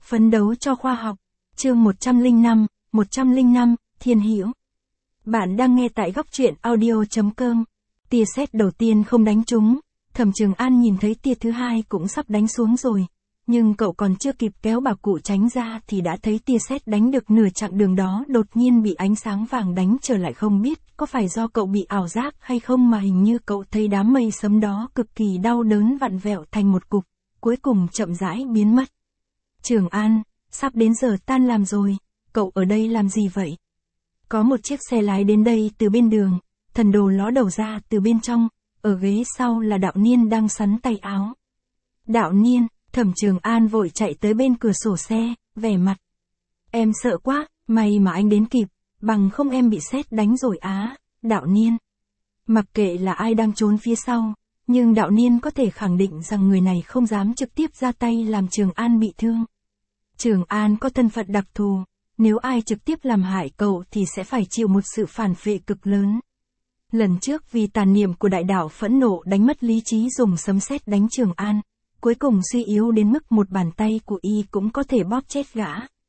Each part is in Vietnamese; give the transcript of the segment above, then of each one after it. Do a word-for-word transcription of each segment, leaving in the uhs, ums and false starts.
Phấn đấu cho khoa học. Chương một trăm lẻ năm, một trăm lẻ năm, Thiên Hữu. Bạn đang nghe tại góc truyện audio chấm com. Tia sét đầu tiên không đánh trúng, Thẩm Trường An nhìn thấy tia thứ hai cũng sắp đánh xuống rồi, nhưng cậu còn chưa kịp kéo bà cụ tránh ra thì đã thấy tia sét đánh được nửa chặng đường đó đột nhiên bị ánh sáng vàng đánh trở lại, không biết có phải do cậu bị ảo giác hay không mà hình như cậu thấy đám mây sấm đó cực kỳ đau đớn vặn vẹo thành một cục, cuối cùng chậm rãi biến mất. Trường An, sắp đến giờ tan làm rồi, cậu ở đây làm gì vậy? Có một chiếc xe lái đến đây từ bên đường, Thần Đồ ló đầu ra từ bên trong, ở ghế sau là Đạo Niên đang sắn tay áo. Đạo Niên, Thẩm Trường An vội chạy tới bên cửa sổ xe, vẻ mặt. Em sợ quá, may mà anh đến kịp, bằng không em bị sét đánh rồi á, Đạo Niên. Mặc kệ là ai đang trốn phía sau, nhưng Đạo Niên có thể khẳng định rằng người này không dám trực tiếp ra tay làm Trường An bị thương. Trường An có thân phận đặc thù, nếu ai trực tiếp làm hại cậu thì sẽ phải chịu một sự phản vệ cực lớn. Lần trước vì tàn niệm của đại đạo phẫn nộ đánh mất lý trí dùng sấm sét đánh Trường An, cuối cùng suy yếu đến mức một bàn tay của y cũng có thể bóp chết gã.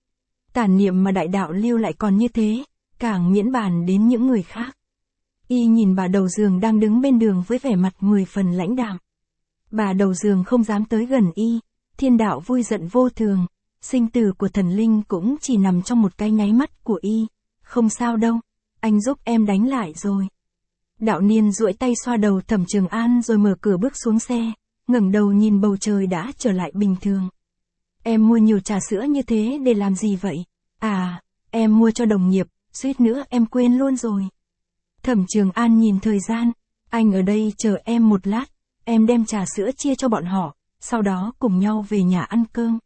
Tàn niệm mà đại đạo lưu lại còn như thế, càng miễn bàn đến những người khác. Y nhìn bà đầu giường đang đứng bên đường với vẻ mặt mười phần lãnh đạm. Bà đầu giường không dám tới gần y, thiên đạo vui giận vô thường, sinh tử của thần linh cũng chỉ nằm trong một cái nháy mắt của y. Không sao đâu, anh giúp em đánh lại rồi. Đạo Niên duỗi tay xoa đầu Thẩm Trường An rồi mở cửa bước xuống xe, ngẩng đầu nhìn bầu trời đã trở lại bình thường. Em mua nhiều trà sữa như thế để làm gì vậy? À, em mua cho đồng nghiệp, suýt nữa em quên luôn rồi. Thẩm Trường An nhìn thời gian, anh ở đây chờ em một lát, em đem trà sữa chia cho bọn họ, sau đó cùng nhau về nhà ăn cơm.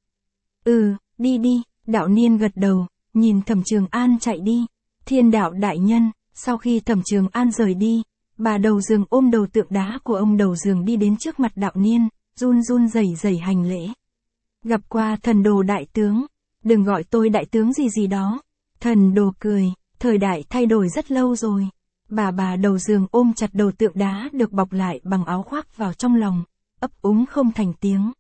Ừ, đi đi, Đạo Niên gật đầu, nhìn Thẩm Trường An chạy đi. Thiên đạo đại nhân, sau khi Thẩm Trường An rời đi, bà đầu giường ôm đầu tượng đá của ông đầu giường đi đến trước mặt Đạo Niên, run run rẩy rẩy hành lễ. Gặp qua Thần Đồ đại tướng, đừng gọi tôi đại tướng gì gì đó. Thần Đồ cười, thời đại thay đổi rất lâu rồi. Bà bà đầu giường ôm chặt đầu tượng đá được bọc lại bằng áo khoác vào trong lòng, ấp úng không thành tiếng.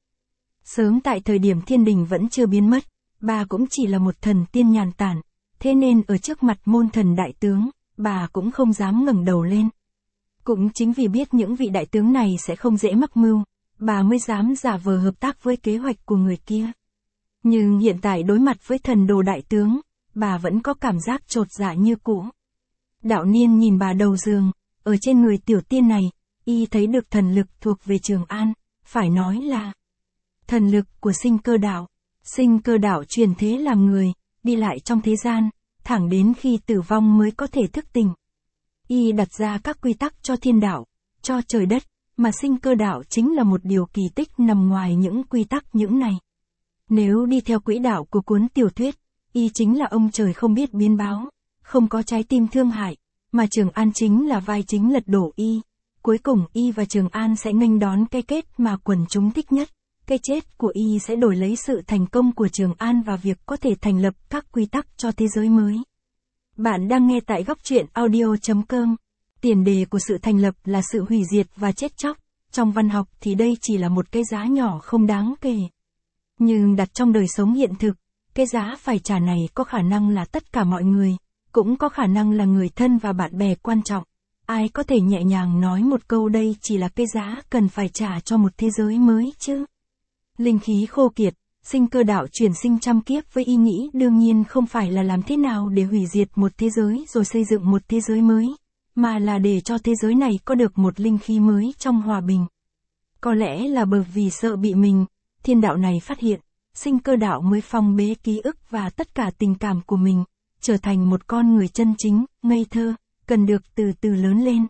Sớm tại thời điểm thiên đình vẫn chưa biến mất, bà cũng chỉ là một thần tiên nhàn tản, thế nên ở trước mặt môn thần đại tướng, bà cũng không dám ngẩng đầu lên. Cũng chính vì biết những vị đại tướng này sẽ không dễ mắc mưu, bà mới dám giả vờ hợp tác với kế hoạch của người kia. Nhưng hiện tại đối mặt với Thần Đồ đại tướng, bà vẫn có cảm giác chột dạ như cũ. Đạo Niên nhìn bà đầu giường, ở trên người tiểu tiên này, y thấy được thần lực thuộc về Trường An, phải nói là thần lực của sinh cơ đạo. Sinh cơ đạo truyền thế làm người, đi lại trong thế gian, thẳng đến khi tử vong mới có thể thức tỉnh. Y đặt ra các quy tắc cho thiên đạo, cho trời đất, mà sinh cơ đạo chính là một điều kỳ tích nằm ngoài những quy tắc những này. Nếu đi theo quỹ đạo của cuốn tiểu thuyết, y chính là ông trời không biết biến báo, không có trái tim thương hại, mà Trường An chính là vai chính lật đổ y. Cuối cùng y và Trường An sẽ nghênh đón cái kết mà quần chúng thích nhất. Cái chết của y sẽ đổi lấy sự thành công của Trường An và việc có thể thành lập các quy tắc cho thế giới mới. Bạn đang nghe tại góc truyện audio chấm com. Tiền đề của sự thành lập là sự hủy diệt và chết chóc. Trong văn học thì đây chỉ là một cái giá nhỏ không đáng kể. Nhưng đặt trong đời sống hiện thực, cái giá phải trả này có khả năng là tất cả mọi người, cũng có khả năng là người thân và bạn bè quan trọng. Ai có thể nhẹ nhàng nói một câu đây chỉ là cái giá cần phải trả cho một thế giới mới chứ? Linh khí khô kiệt, sinh cơ đạo chuyển sinh trăm kiếp với ý nghĩ đương nhiên không phải là làm thế nào để hủy diệt một thế giới rồi xây dựng một thế giới mới, mà là để cho thế giới này có được một linh khí mới trong hòa bình. Có lẽ là bởi vì sợ bị mình, thiên đạo này phát hiện, sinh cơ đạo mới phong bế ký ức và tất cả tình cảm của mình, trở thành một con người chân chính, ngây thơ, cần được từ từ lớn lên.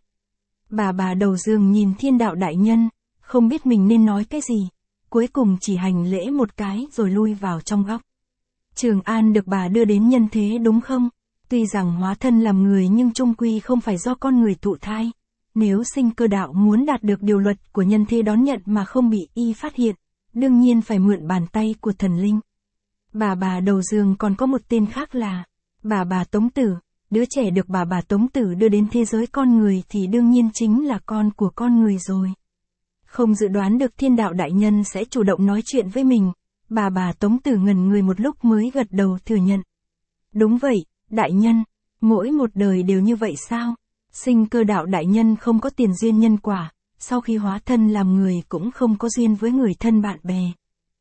Bà bà đầu giường nhìn thiên đạo đại nhân, không biết mình nên nói cái gì. Cuối cùng chỉ hành lễ một cái rồi lui vào trong góc. Trường An được bà đưa đến nhân thế đúng không? Tuy rằng hóa thân làm người nhưng chung quy không phải do con người thụ thai. Nếu sinh cơ đạo muốn đạt được điều luật của nhân thế đón nhận mà không bị y phát hiện, đương nhiên phải mượn bàn tay của thần linh. Bà bà đầu giường còn có một tên khác là bà bà Tống Tử. Đứa trẻ được bà bà Tống Tử đưa đến thế giới con người thì đương nhiên chính là con của con người rồi. Không dự đoán được thiên đạo đại nhân sẽ chủ động nói chuyện với mình, Bà bà Tống Tử ngẩn người một lúc mới gật đầu thừa nhận. Đúng vậy, đại nhân, mỗi một đời đều như vậy sao? Sinh Cơ Đạo đại nhân không có tiền duyên nhân quả, sau khi hóa thân làm người cũng không có duyên với người thân bạn bè.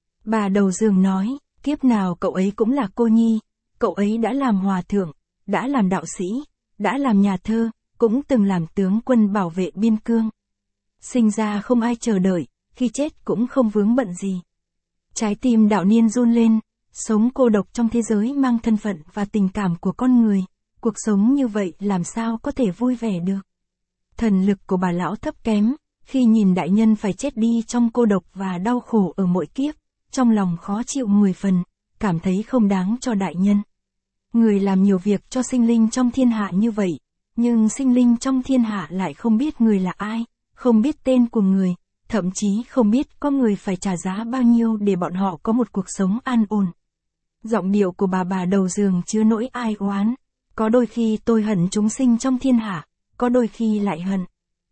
Bà Đầu Giường nói, kiếp nào cậu ấy cũng là cô nhi, cậu ấy đã làm hòa thượng, đã làm đạo sĩ, đã làm nhà thơ, cũng từng làm tướng quân bảo vệ biên cương. Sinh ra không ai chờ đợi, khi chết cũng không vướng bận gì. Trái tim Đạo Niên run lên, sống cô độc trong thế giới mang thân phận và tình cảm của con người, cuộc sống như vậy làm sao có thể vui vẻ được. Thần lực của bà lão thấp kém, khi nhìn đại nhân phải chết đi trong cô độc và đau khổ ở mỗi kiếp, trong lòng khó chịu mười phần, cảm thấy không đáng cho đại nhân. Người làm nhiều việc cho sinh linh trong thiên hạ như vậy, nhưng sinh linh trong thiên hạ lại không biết người là ai, không biết tên của người, thậm chí không biết có người phải trả giá bao nhiêu để bọn họ có một cuộc sống an ổn. Giọng điệu của bà bà Đầu Giường chứa nỗi ai oán. Có đôi khi tôi hận chúng sinh trong thiên hạ, có đôi khi lại hận.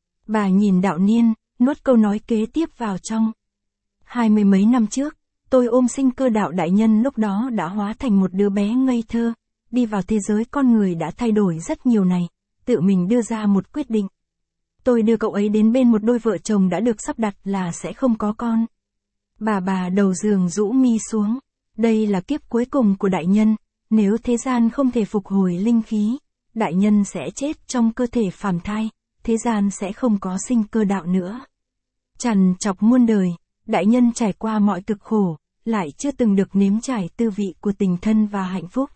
Bà nhìn Đạo Niên, nuốt câu nói kế tiếp vào trong. Hai mươi mấy năm trước, tôi ôm Sinh Cơ Đạo đại nhân lúc đó đã hóa thành một đứa bé ngây thơ, đi vào thế giới con người đã thay đổi rất nhiều này, tự mình đưa ra một quyết định. Tôi đưa cậu ấy đến bên một đôi vợ chồng đã được sắp đặt là sẽ không có con. Bà bà Đầu Giường rũ mi xuống, đây là kiếp cuối cùng của đại nhân, nếu thế gian không thể phục hồi linh khí, đại nhân sẽ chết trong cơ thể phàm thai, thế gian sẽ không có Sinh Cơ Đạo nữa. Trằn trọc muôn đời, đại nhân trải qua mọi cực khổ, lại chưa từng được nếm trải tư vị của tình thân và hạnh phúc.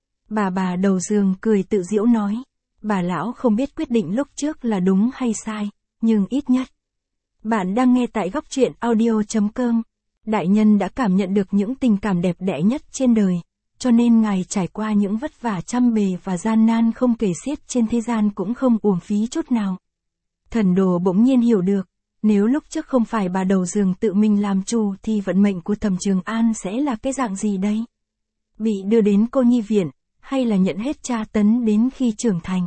Bà bà Đầu Giường cười tự giễu nói, bà lão không biết quyết định lúc trước là đúng hay sai, nhưng ít nhất. Bạn đang nghe tại góc truyện audio chấm com. Đại nhân đã cảm nhận được những tình cảm đẹp đẽ nhất trên đời, cho nên ngài trải qua những vất vả trăm bề và gian nan không kể xiết trên thế gian cũng không uổng phí chút nào. Thần Đồ bỗng nhiên hiểu được, nếu lúc trước không phải bà Đầu Giường tự mình làm chủ thì vận mệnh của Thẩm Trường An sẽ là cái dạng gì đây? Bị đưa đến cô nhi viện, hay là nhận hết tra tấn đến khi trưởng thành?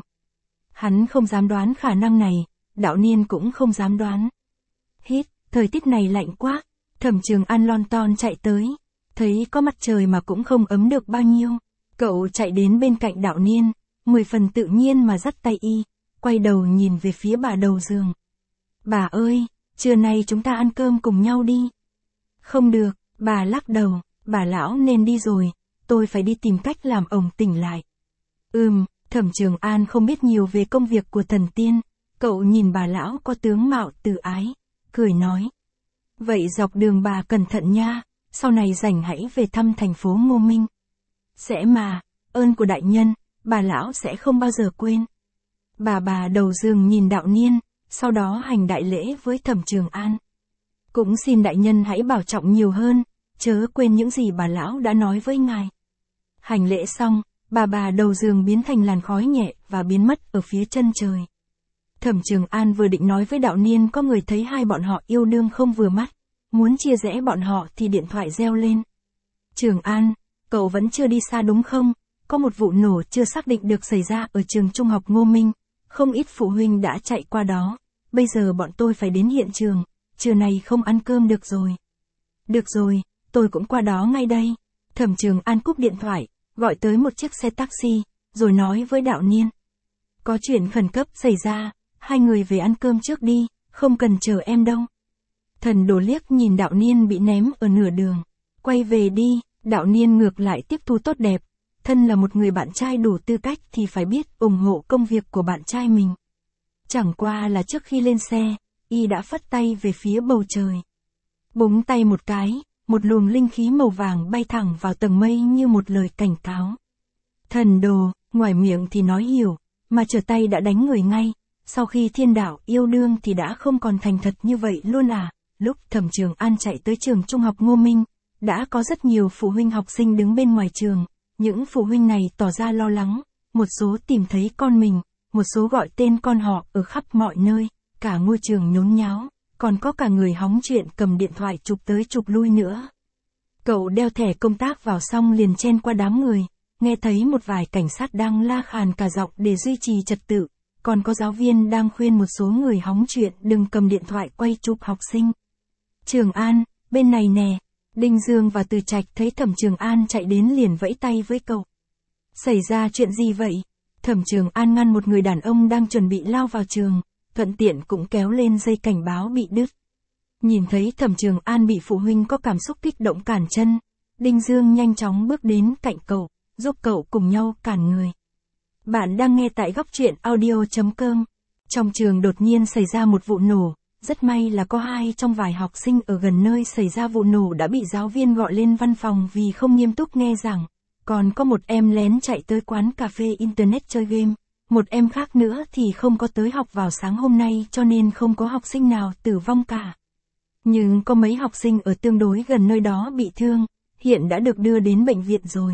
Hắn không dám đoán khả năng này, Đạo Niên cũng không dám đoán. Hít, thời tiết này lạnh quá, Thẩm Trường An lon ton chạy tới, thấy có mặt trời mà cũng không ấm được bao nhiêu. Cậu chạy đến bên cạnh Đạo Niên, mười phần tự nhiên mà dắt tay y, quay đầu nhìn về phía bà Đầu Giường. Bà ơi, trưa nay chúng ta ăn cơm cùng nhau đi. Không được, bà lắc đầu, bà lão nên đi rồi, tôi phải đi tìm cách làm ổng tỉnh lại. Ừm, Thẩm Trường An không biết nhiều về công việc của thần tiên, cậu nhìn bà lão có tướng mạo từ ái, cười nói. Vậy dọc đường bà cẩn thận nha, sau này rảnh hãy về thăm thành phố Ngô Minh. Sẽ mà, ơn của đại nhân, bà lão sẽ không bao giờ quên. Bà bà Đầu Giường nhìn Đạo Niên, sau đó hành đại lễ với Thẩm Trường An. Cũng xin đại nhân hãy bảo trọng nhiều hơn, chớ quên những gì bà lão đã nói với ngài. Hành lễ xong, bà bà Đầu Giường biến thành làn khói nhẹ và biến mất ở phía chân trời. Thẩm Trường An vừa định nói với Đạo Niên có người thấy hai bọn họ yêu đương không vừa mắt, muốn chia rẽ bọn họ thì điện thoại reo lên. Trường An, cậu vẫn chưa đi xa đúng không? Có một vụ nổ chưa xác định được xảy ra ở trường trung học Ngô Minh, không ít phụ huynh đã chạy qua đó, bây giờ bọn tôi phải đến hiện trường, trưa nay không ăn cơm được rồi. Được rồi, tôi cũng qua đó ngay đây. Thẩm Trường An cúp điện thoại, gọi tới một chiếc xe taxi, rồi nói với Đạo Niên. Có chuyện khẩn cấp xảy ra, hai người về ăn cơm trước đi, không cần chờ em đâu. Thần Đồ liếc nhìn Đạo Niên bị ném ở nửa đường. Quay về đi, Đạo Niên ngược lại tiếp thu tốt đẹp. Thân là một người bạn trai đủ tư cách thì phải biết ủng hộ công việc của bạn trai mình. Chẳng qua là trước khi lên xe, y đã phất tay về phía bầu trời. Búng tay một cái, một luồng linh khí màu vàng bay thẳng vào tầng mây như một lời cảnh cáo. Thần Đồ, ngoài miệng thì nói hiểu, mà trở tay đã đánh người ngay. Sau khi thiên đạo yêu đương thì đã không còn thành thật như vậy luôn à. Lúc Thẩm Trường An chạy tới trường trung học Ngô Minh, đã có rất nhiều phụ huynh học sinh đứng bên ngoài trường. Những phụ huynh này tỏ ra lo lắng, một số tìm thấy con mình, một số gọi tên con họ ở khắp mọi nơi, cả ngôi trường nhốn nháo, còn có cả người hóng chuyện cầm điện thoại chụp tới chụp lui nữa. Cậu đeo thẻ công tác vào xong liền chen qua đám người, nghe thấy một vài cảnh sát đang la khàn cả giọng để duy trì trật tự, còn có giáo viên đang khuyên một số người hóng chuyện đừng cầm điện thoại quay chụp học sinh. Trường An, bên này nè. Đinh Dương và Từ Trạch thấy Thẩm Trường An chạy đến liền vẫy tay với cậu. Xảy ra chuyện gì vậy? Thẩm Trường An ngăn một người đàn ông đang chuẩn bị lao vào trường, thuận tiện cũng kéo lên dây cảnh báo bị đứt. Nhìn thấy Thẩm Trường An bị phụ huynh có cảm xúc kích động cản chân, Đinh Dương nhanh chóng bước đến cạnh cậu, giúp cậu cùng nhau cản người. Bạn đang nghe tại góc truyện audio chấm com. Trong trường đột nhiên xảy ra một vụ nổ, rất may là có hai trong vài học sinh ở gần nơi xảy ra vụ nổ đã bị giáo viên gọi lên văn phòng vì không nghiêm túc nghe giảng. Còn có một em lén chạy tới quán cà phê internet chơi game, một em khác nữa thì không có tới học vào sáng hôm nay cho nên không có học sinh nào tử vong cả. Nhưng có mấy học sinh ở tương đối gần nơi đó bị thương, hiện đã được đưa đến bệnh viện rồi.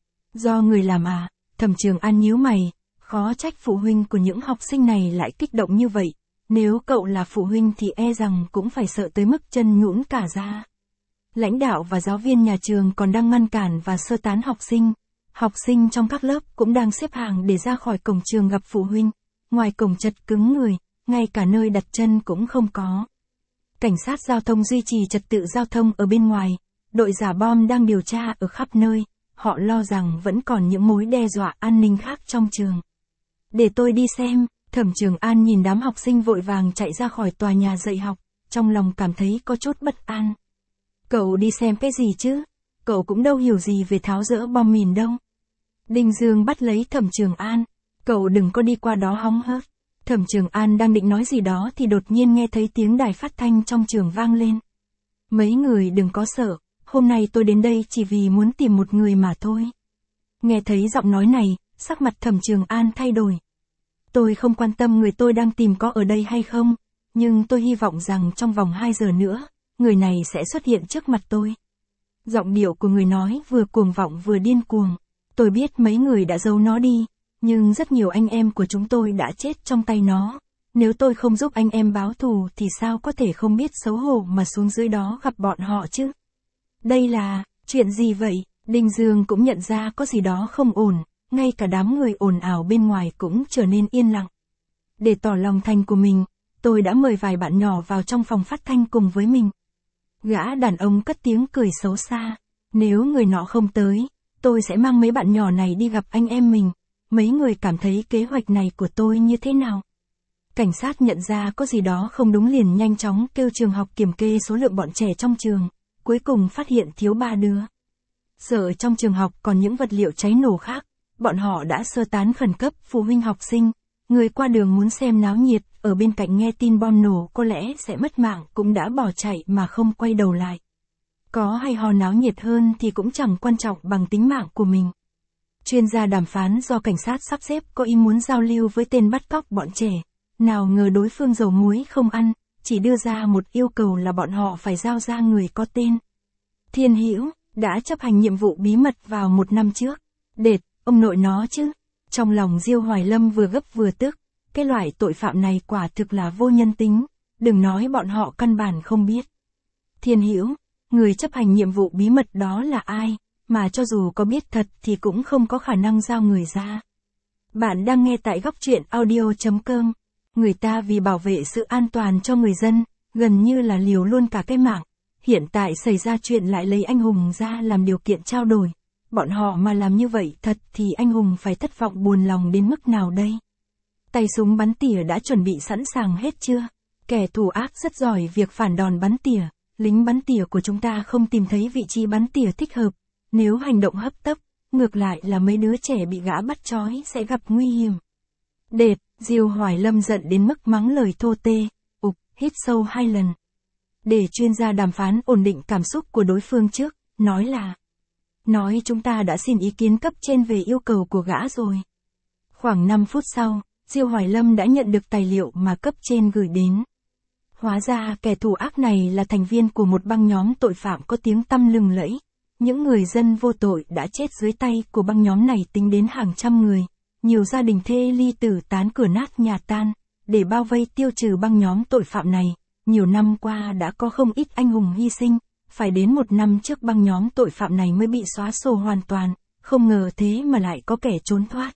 Do người làm à? Thẩm Trường An nhíu mày, khó trách phụ huynh của những học sinh này lại kích động như vậy, nếu cậu là phụ huynh thì e rằng cũng phải sợ tới mức chân nhũn cả ra. Lãnh đạo và giáo viên nhà trường còn đang ngăn cản và sơ tán học sinh, học sinh trong các lớp cũng đang xếp hàng để ra khỏi cổng trường gặp phụ huynh, ngoài cổng chật cứng người, ngay cả nơi đặt chân cũng không có. Cảnh sát giao thông duy trì trật tự giao thông ở bên ngoài, đội giả bom đang điều tra ở khắp nơi, họ lo rằng vẫn còn những mối đe dọa an ninh khác trong trường. Để tôi đi xem, Thẩm Trường An nhìn đám học sinh vội vàng chạy ra khỏi tòa nhà dạy học, trong lòng cảm thấy có chút bất an. Cậu đi xem cái gì chứ? Cậu cũng đâu hiểu gì về tháo dỡ bom mìn đâu. Đinh Dương bắt lấy Thẩm Trường An, cậu đừng có đi qua đó hóng hớt. Thẩm Trường An đang định nói gì đó thì đột nhiên nghe thấy tiếng đài phát thanh trong trường vang lên. Mấy người đừng có sợ, hôm nay tôi đến đây chỉ vì muốn tìm một người mà thôi. Nghe thấy giọng nói này, sắc mặt Thẩm Trường An thay đổi. Tôi không quan tâm người tôi đang tìm có ở đây hay không, nhưng tôi hy vọng rằng trong vòng hai giờ nữa, người này sẽ xuất hiện trước mặt tôi. Giọng điệu của người nói vừa cuồng vọng vừa điên cuồng. Tôi biết mấy người đã giấu nó đi, nhưng rất nhiều anh em của chúng tôi đã chết trong tay nó. Nếu tôi không giúp anh em báo thù thì sao có thể không biết xấu hổ mà xuống dưới đó gặp bọn họ chứ? Đây là, chuyện gì vậy? Đinh Dương cũng nhận ra có gì đó không ổn, ngay cả đám người ồn ào bên ngoài cũng trở nên yên lặng. Để tỏ lòng thành của mình, tôi đã mời vài bạn nhỏ vào trong phòng phát thanh cùng với mình. Gã đàn ông cất tiếng cười xấu xa. Nếu người nọ không tới, tôi sẽ mang mấy bạn nhỏ này đi gặp anh em mình. Mấy người cảm thấy kế hoạch này của tôi như thế nào? Cảnh sát nhận ra có gì đó không đúng liền nhanh chóng kêu trường học kiểm kê số lượng bọn trẻ trong trường. Cuối cùng phát hiện thiếu ba đứa. Sợ trong trường học còn những vật liệu cháy nổ khác, bọn họ đã sơ tán khẩn cấp phụ huynh học sinh. Người qua đường muốn xem náo nhiệt, ở bên cạnh nghe tin bom nổ có lẽ sẽ mất mạng cũng đã bỏ chạy mà không quay đầu lại. Có hay ho náo nhiệt hơn thì cũng chẳng quan trọng bằng tính mạng của mình. Chuyên gia đàm phán do cảnh sát sắp xếp có ý muốn giao lưu với tên bắt cóc bọn trẻ. Nào ngờ đối phương dầu muối không ăn, chỉ đưa ra một yêu cầu là bọn họ phải giao ra người có tên Thiên Hữu, đã chấp hành nhiệm vụ bí mật vào một năm trước. Đệt, ông nội nó chứ. Trong lòng Diêu Hoài Lâm vừa gấp vừa tức, cái loại tội phạm này quả thực là vô nhân tính, đừng nói bọn họ căn bản không biết. Thiên Hữu, người chấp hành nhiệm vụ bí mật đó là ai, mà cho dù có biết thật thì cũng không có khả năng giao người ra. Bạn đang nghe tại góc truyện audio chấm com. Người ta vì bảo vệ sự an toàn cho người dân, gần như là liều luôn cả cái mạng. Hiện tại xảy ra chuyện lại lấy anh hùng ra làm điều kiện trao đổi. Bọn họ mà làm như vậy thật thì anh hùng phải thất vọng buồn lòng đến mức nào đây? Tay súng bắn tỉa đã chuẩn bị sẵn sàng hết chưa? Kẻ thù ác rất giỏi việc phản đòn bắn tỉa. Lính bắn tỉa của chúng ta không tìm thấy vị trí bắn tỉa thích hợp. Nếu hành động hấp tấp, ngược lại là mấy đứa trẻ bị gã bắt trói sẽ gặp nguy hiểm. Đệt, Diêu Hoài Lâm giận đến mức mắng lời thô tê. Ục, hít sâu hai lần. Để chuyên gia đàm phán ổn định cảm xúc của đối phương trước, nói là Nói chúng ta đã xin ý kiến cấp trên về yêu cầu của gã rồi. Khoảng năm phút sau, Diêu Hoài Lâm đã nhận được tài liệu mà cấp trên gửi đến. Hóa ra kẻ thù ác này là thành viên của một băng nhóm tội phạm có tiếng tăm lừng lẫy. Những người dân vô tội đã chết dưới tay của băng nhóm này tính đến hàng trăm người. Nhiều gia đình thê ly tử tán cửa nát nhà tan. Để bao vây tiêu trừ băng nhóm tội phạm này, nhiều năm qua đã có không ít anh hùng hy sinh. Phải đến một năm trước băng nhóm tội phạm này mới bị xóa sổ hoàn toàn, không ngờ thế mà lại có kẻ trốn thoát.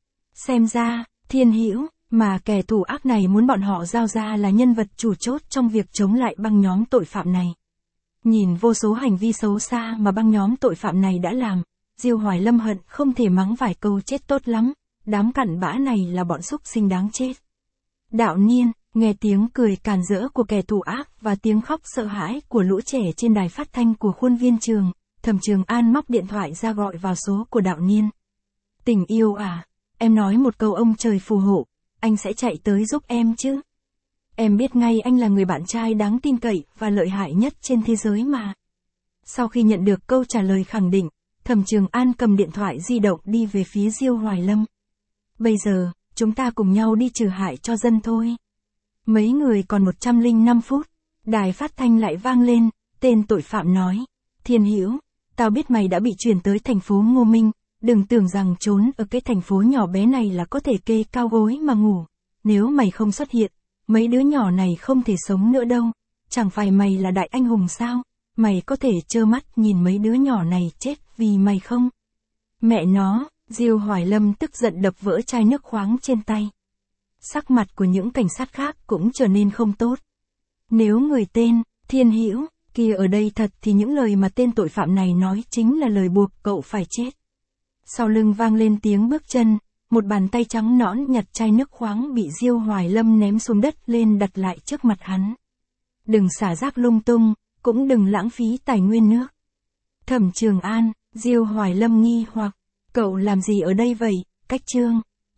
Xem ra, Thiên Hữu, mà kẻ thù ác này muốn bọn họ giao ra là nhân vật chủ chốt trong việc chống lại băng nhóm tội phạm này. Nhìn vô số hành vi xấu xa mà băng nhóm tội phạm này đã làm, Diêu Hoài Lâm hận không thể mắng vài câu chết tốt lắm, đám cặn bã này là bọn súc sinh đáng chết. Đạo Niên, nghe tiếng cười càn rỡ của kẻ thù ác và tiếng khóc sợ hãi của lũ trẻ trên đài phát thanh của khuôn viên trường, Thẩm Trường An móc điện thoại ra gọi vào số của Đạo Niên. Tình yêu à, em nói một câu ông trời phù hộ, anh sẽ chạy tới giúp em chứ. Em biết ngay anh là người bạn trai đáng tin cậy và lợi hại nhất trên thế giới mà. Sau khi nhận được câu trả lời khẳng định, Thẩm Trường An cầm điện thoại di động đi về phía Diêu Hoài Lâm. Bây giờ, chúng ta cùng nhau đi trừ hại cho dân thôi. Mấy người còn một trăm lẻ năm phút, đài phát thanh lại vang lên, tên tội phạm nói. Thiên Hữu, tao biết mày đã bị chuyển tới thành phố Ngô Minh, đừng tưởng rằng trốn ở cái thành phố nhỏ bé này là có thể kê cao gối mà ngủ. Nếu mày không xuất hiện, mấy đứa nhỏ này không thể sống nữa đâu. Chẳng phải mày là đại anh hùng sao? Mày có thể trơ mắt nhìn mấy đứa nhỏ này chết vì mày không? Mẹ nó, Diêu Hoài Lâm tức giận đập vỡ chai nước khoáng trên tay. Sắc mặt của những cảnh sát khác cũng trở nên không tốt. Nếu người tên Thiên Hữu kia ở đây thật thì những lời mà tên tội phạm này nói chính là lời buộc cậu phải chết. Sau lưng vang lên tiếng bước chân, một bàn tay trắng nõn nhặt chai nước khoáng bị Diêu Hoài Lâm ném xuống đất lên đặt lại trước mặt hắn. Đừng xả rác lung tung, cũng đừng lãng phí tài nguyên nước. Thẩm Trường An, Diêu Hoài Lâm nghi hoặc, cậu làm gì ở đây vậy, Cách Trương?